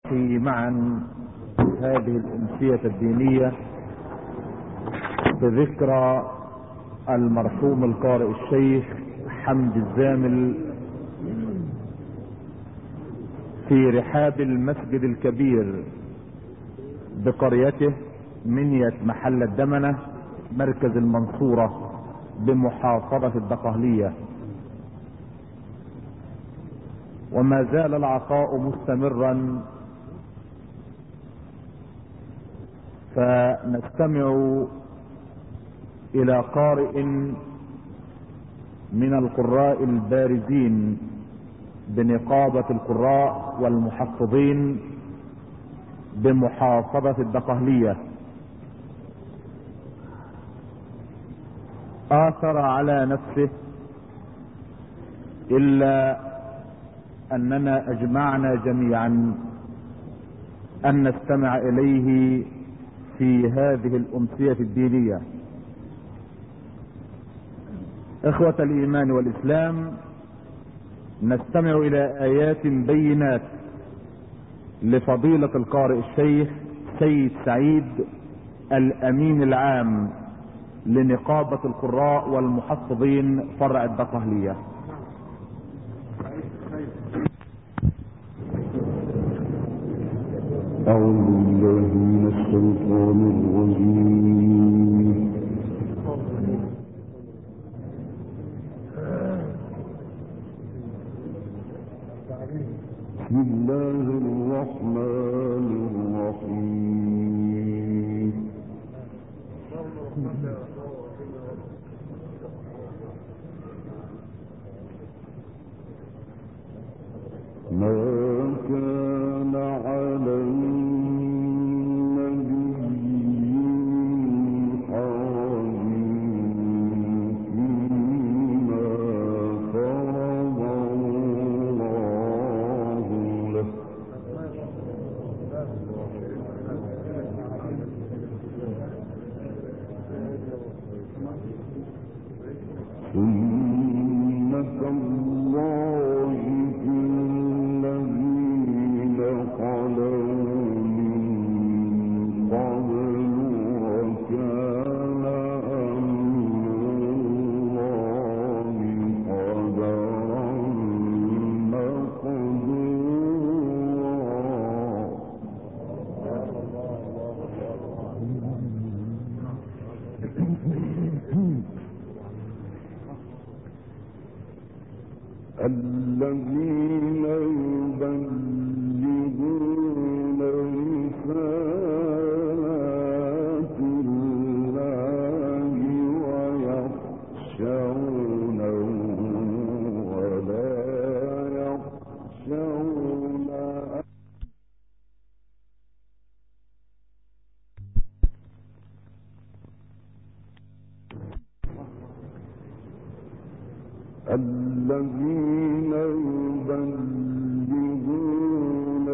معا هذه الأمسية الدينية بذكرى المرحوم القارئ الشيخ حمد الزامل في رحاب المسجد الكبير بقريته منية محل الدمنة مركز المنصورة بمحافظة الدقهلية. وما زال العطاء مستمرا، فنستمع الى قارئ من القراء البارزين بنقابة القراء والمحفظين بمحافظة الدقهلية، آثر على نفسه إلا أننا أجمعنا جميعا أن نستمع إليه في هذه الأمسية الدينية. إخوة الإيمان والإسلام، نستمع إلى آيات بينات لفضيلة القارئ الشيخ سيد سعيد الأمين العام لنقابة القراء والمحفظين فرع الدقهلية. أعوذ بالله من الشيطان الرجيم. بسم الله الرحمن الرحيم. ما كان على الذين يبلغون رسالات الله ويخشونه ولا يخشون الذين يبلغون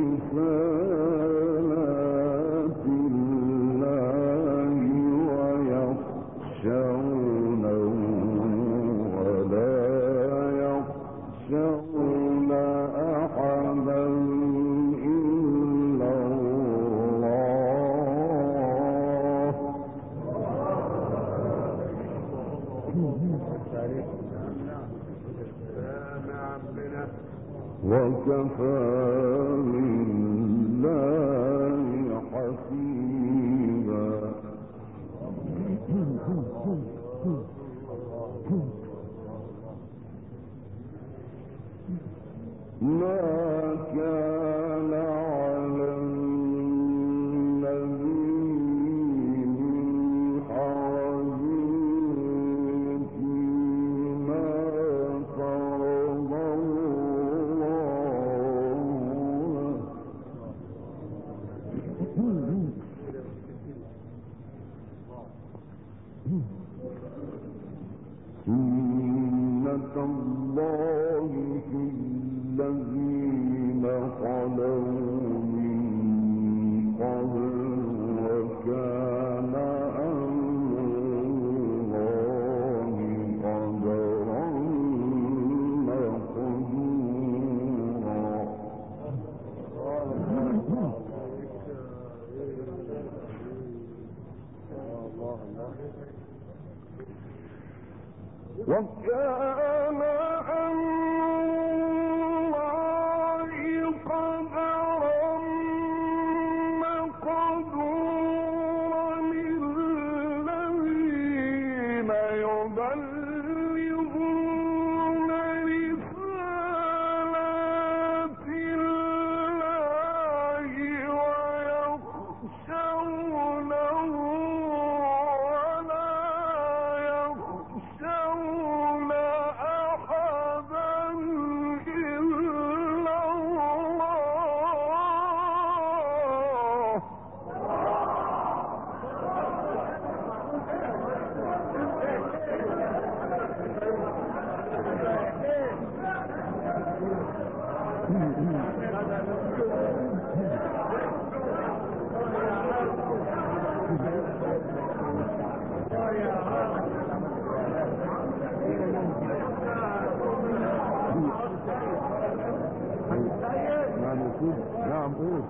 رسالات الله ويخشونه ولا يخشون أحدا إلا الله وكفى بالله حسيبا. ما كان على النبي من حرج فيما فرض سنة الله في الذين خلوا من قبل وكان أمر الله قدرا مقدورا. وكان الله قدرا مقدورا الذين يبلغون رسالات الله ويخشونه ولا يخشون أحدا إلا الله. نعم قول.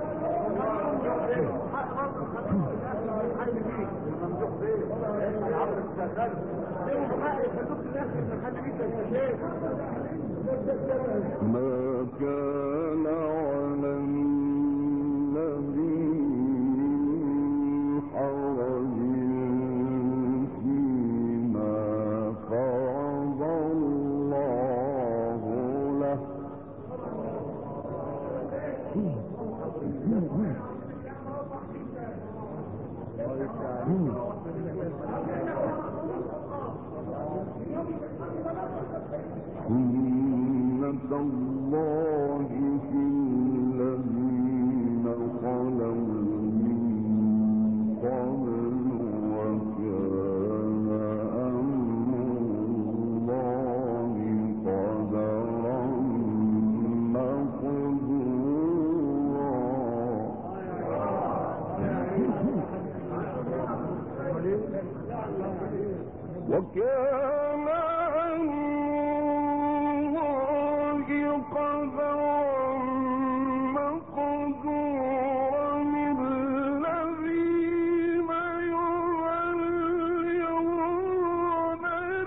ما كان على النبي حرج فيما فرض الله له. سنة الله في الذين خلوا من قبل وكان أمر الله قدرا مقدورا. وكان الله قدرا مقدورا الذين يبلغون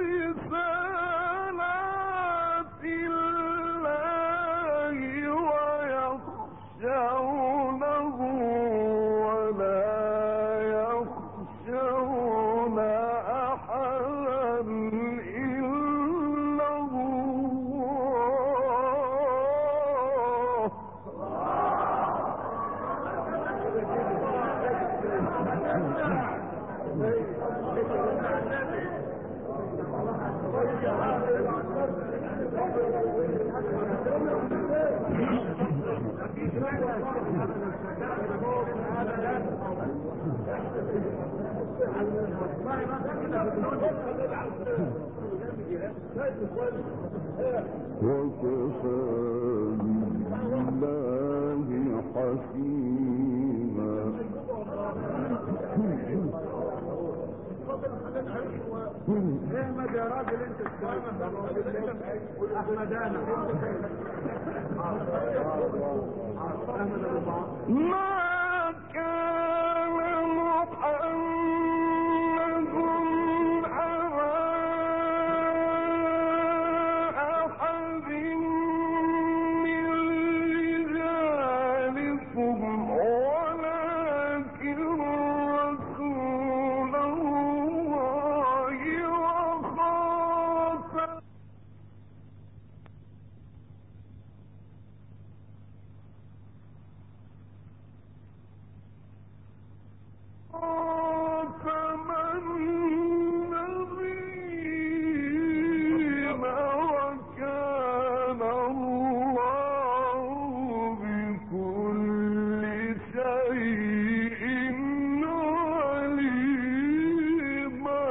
رسالات الله ويخشونه ولا يخشون أحدا إلا الله. وكفى بالله حسيبا. احمد يا راجل انت احمدانا ما كان محمد أبا أحد من رجالكم ولكن رسول الله وخاتم النبيين وكان الله بكل شيء عليما.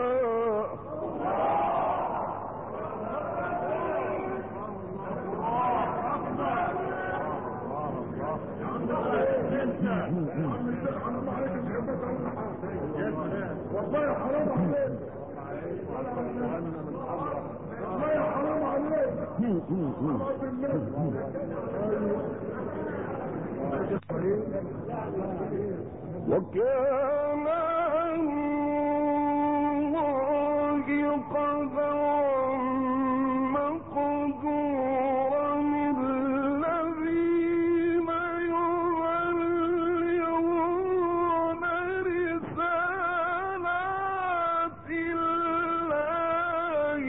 والله حرام عليك والله حرام عليك وكان الله قدرا مقدورا الذين يبلغون رسالات الله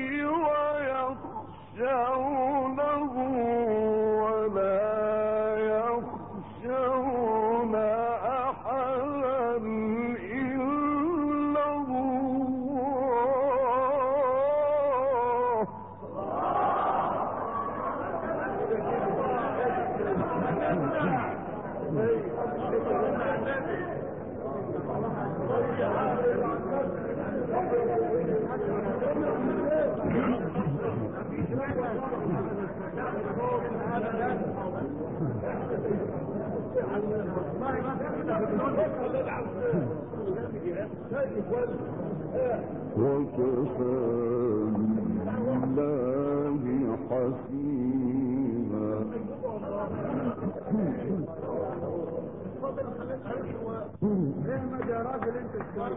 ويخشونه ولا يخشون أحدا إلا الله. وكفى بالله حسيبا. احمد يا راجل انت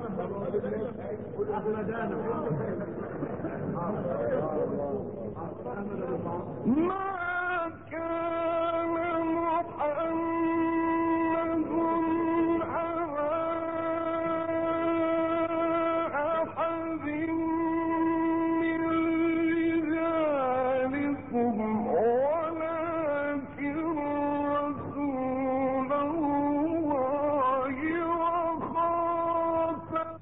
ما كان محمد أبا أحد من رجالكم ولكن رسول الله وخاتم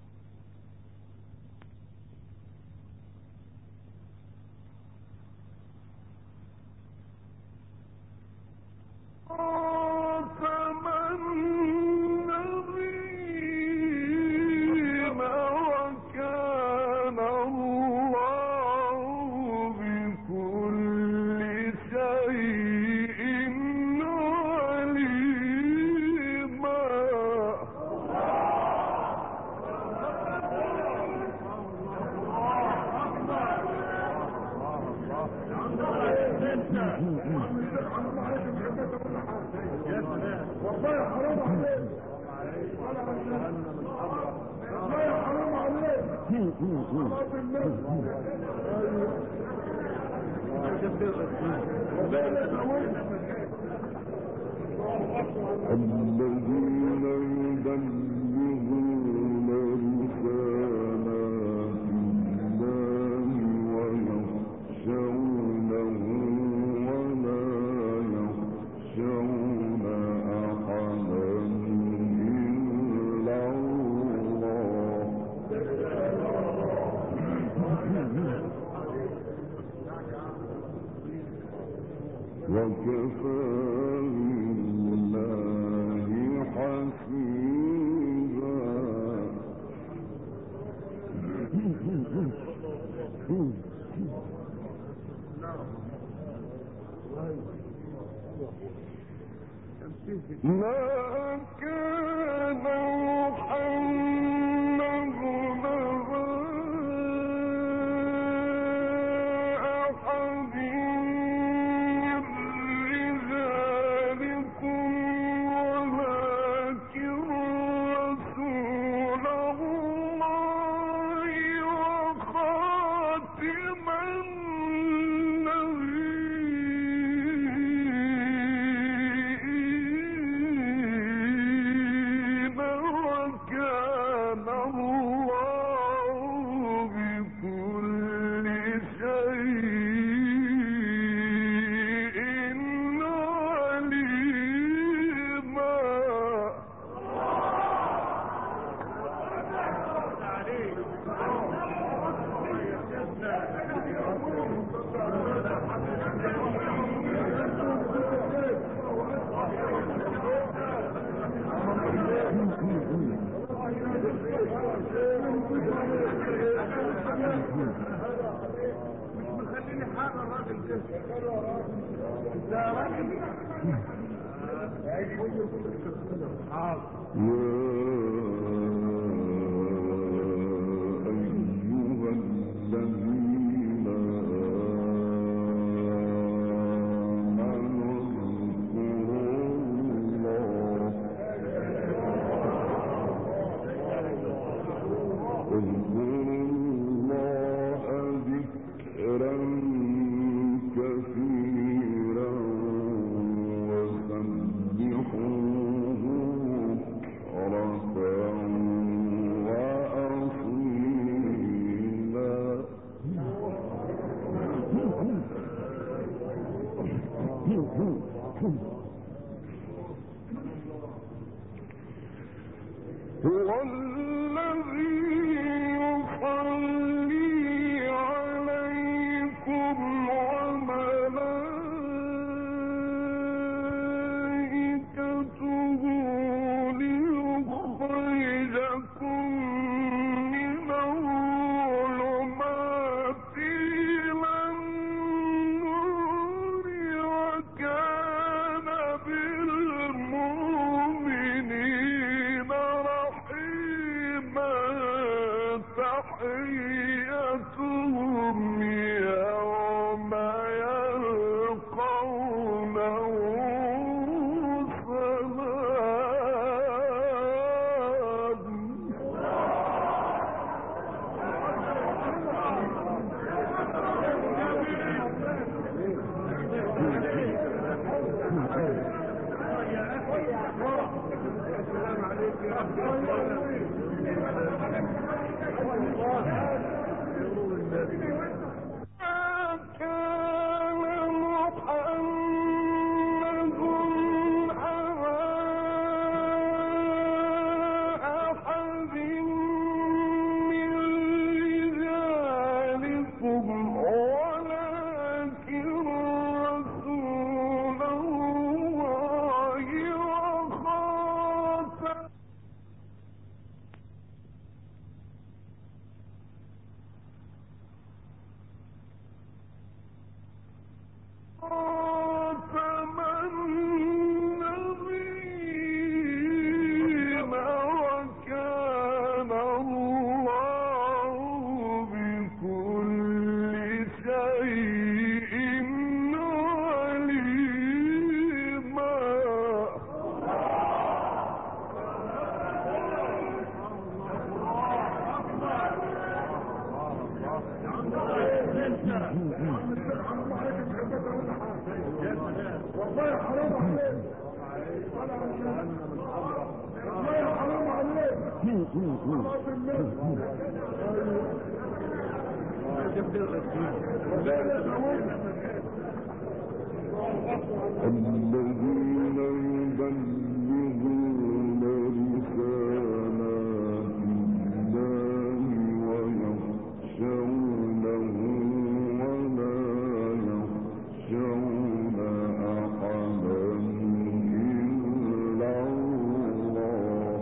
النبيين وكان الله بكل شيء عليما. والله حرام عليك والله حرام عليك الذين يبلغون رسالات الله ويخشونه ولا يخشون أحدا إلا الله. وكفى بالله حسيبا. ما كان محمد أبا أحد من رجالكم ولكن رسول الله وخاتم النبيين وكان الله بكل شيء عليما. مش مخليني حاجه الراجل ده ده راجل أيها الذين آمنوا اذكروا الله هو الذي يصلي عليكم وملائكته ليخرجكم من الظلمات إلى النور وكان بالمؤمنين رحيما تحيتهم يوم يلقونه السلام عليك يا والله حرام عليك والله حرام عليك الذين يبلغون رسالات الله ويخشونه ولا يخشون أحدا إلا الله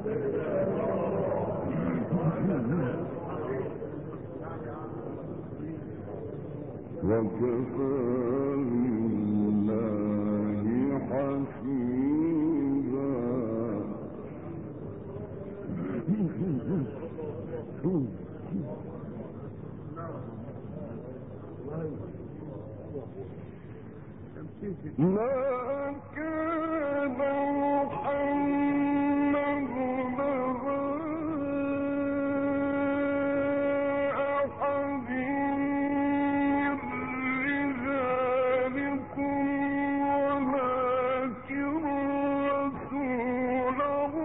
وكفى بالله حسيبا ما كان محمد أبا أحد من رجالكم ولكن رسول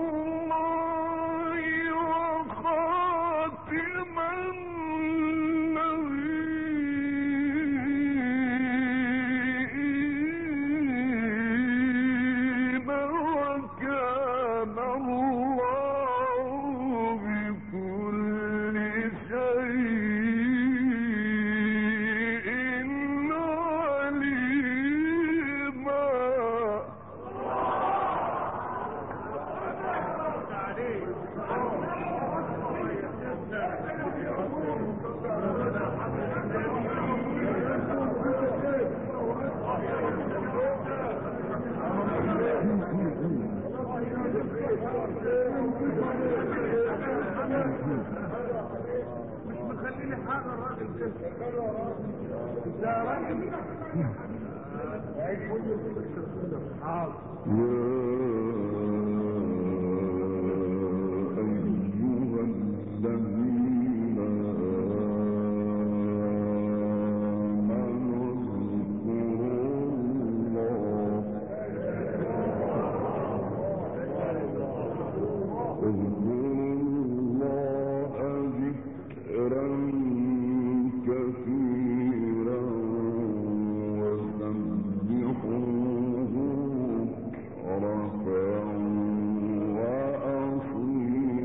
الله وخاتم النبيين وكان الله بكل شيء عليما مش مخليني حاجه الراجل ده راجل أيها الذين آمنوا اذكروا الله ذكرا كثيرا وسبحوه بكرة وأصيلا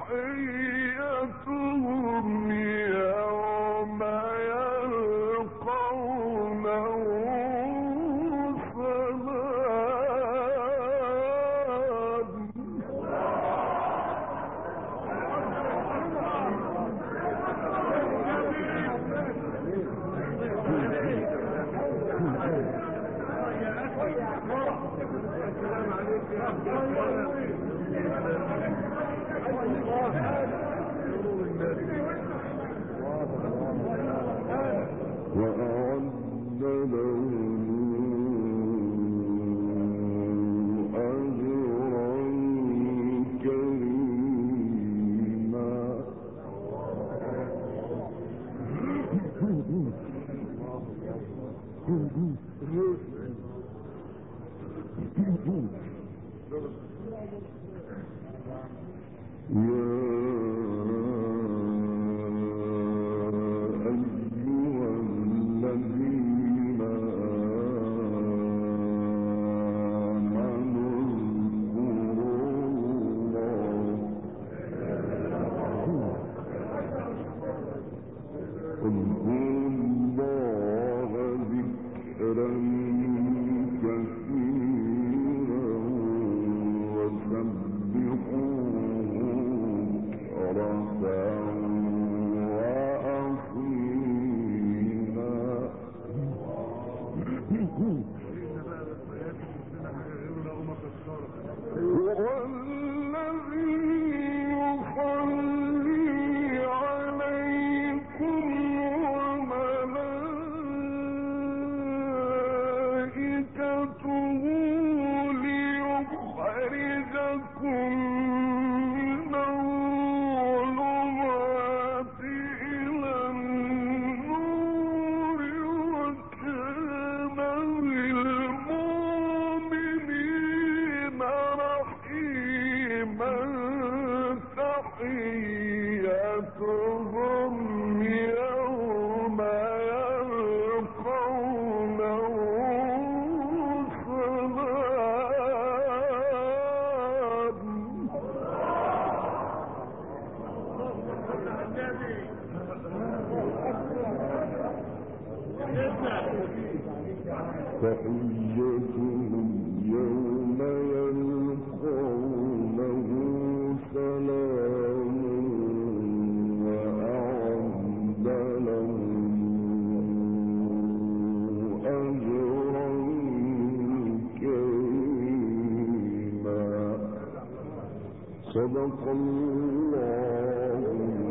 وتحيتهم يوم يلقونه السلام عليك يا وأعد لهم أجرا كريما تحيتهم يوم يلقونه تحيتهم يوم يلقونه سلام وأعد لهم أجرا كريما صدق الله